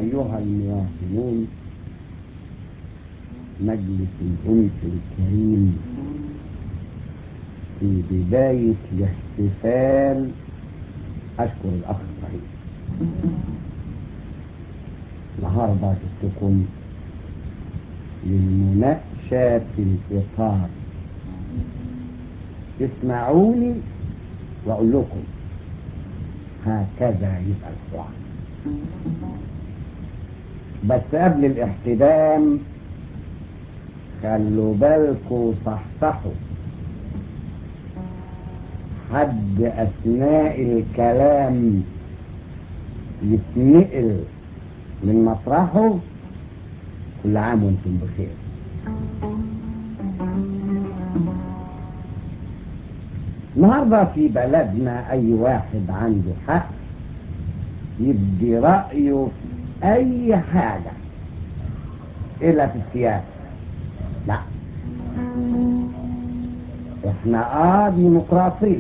أيها المواطنون، مجلس الأنس الكريم في بداية الاحتفال أشكر الأخ إبراهيم. النهارده جبتكم للمناقشة في الإطار. اسمعوني وأقول لكم هكذا يبقى الحوار. بس قبل الاحتدام خلوا بالكوا صحصحوا. حد أثناء الكلام يتنقل من مطرحه، كل عام وانتم بخير. النهارده في بلدنا أي واحد عنده حق يبدي رأيه في أي حاجة إلا في السياسة. لا، احنا ديمقراطية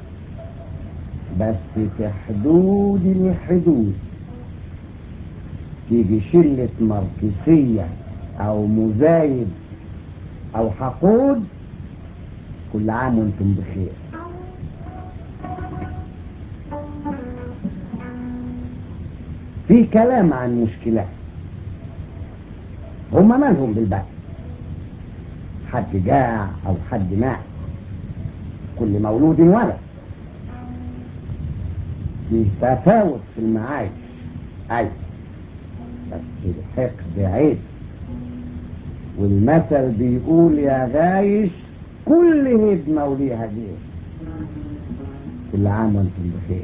بس في حدود الحدود. تيجي شلة ماركسية أو مزايد أو حقود، كل عام وانتم بخير. في كلام عن مشكلات، هما مالهم بالبعض؟ حد جاع أو حد مات، كل مولود ولد. في تفاوت في المعايش، أيوة، بس الحقد عيب. والمثل بيقول يا غايش كل هدمة وليها جيش. كل عام وانتم بخير.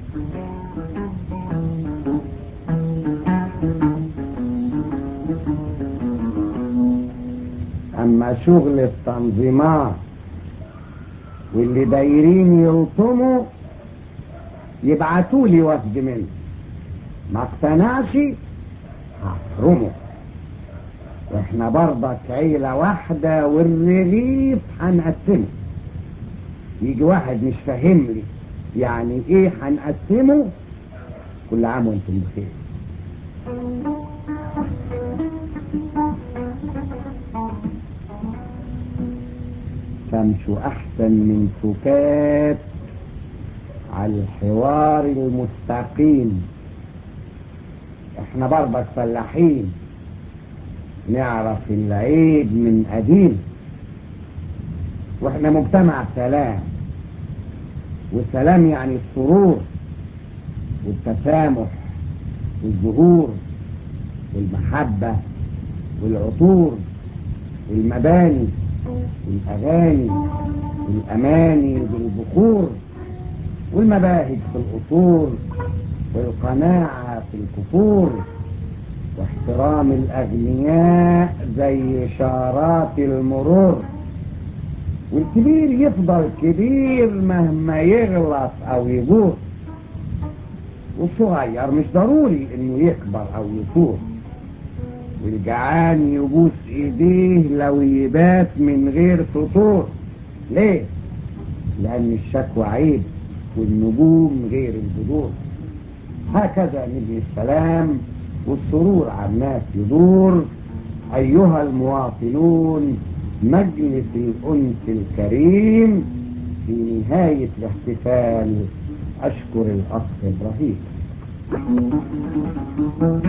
اما شغل التنظيمات واللي دايرين يلطموا يبعتولي وفد منه، ما اقتنعش هفرمه. واحنا برضك عيلة واحدة والرغيف هنقسمه. يجي واحد مش فاهم لي يعني ايه هنقسمه، كل عام وانتم بخير. تمشوا احسن من سكات على الحوار المستقيم. احنا برضك فلاحين، نعرف العيب من قديم. واحنا مجتمع سلام، والسلام يعني السرور والتسامح والزهور والمحبة والعطور والمباني والأغاني والأماني بالبخور والمباهج في القصور والقناعة في الكفور واحترام الأغنياء زي إشارات المرور. والكبير يفضل كبير مهما يغلط أو يجور، والصغير مش ضروري إنه يكبر أو يثور. والجعان يبوس إيديه لو يبات من غير فطور. ليه؟ لأن الشكوى عيب والنجوم غير البدور. هكذا نبني السلام والسرور على الناس يدور. أيها المواطنون، مجلس الأنس الكريم في نهاية الاحتفال أشكر الأخ إبراهيم.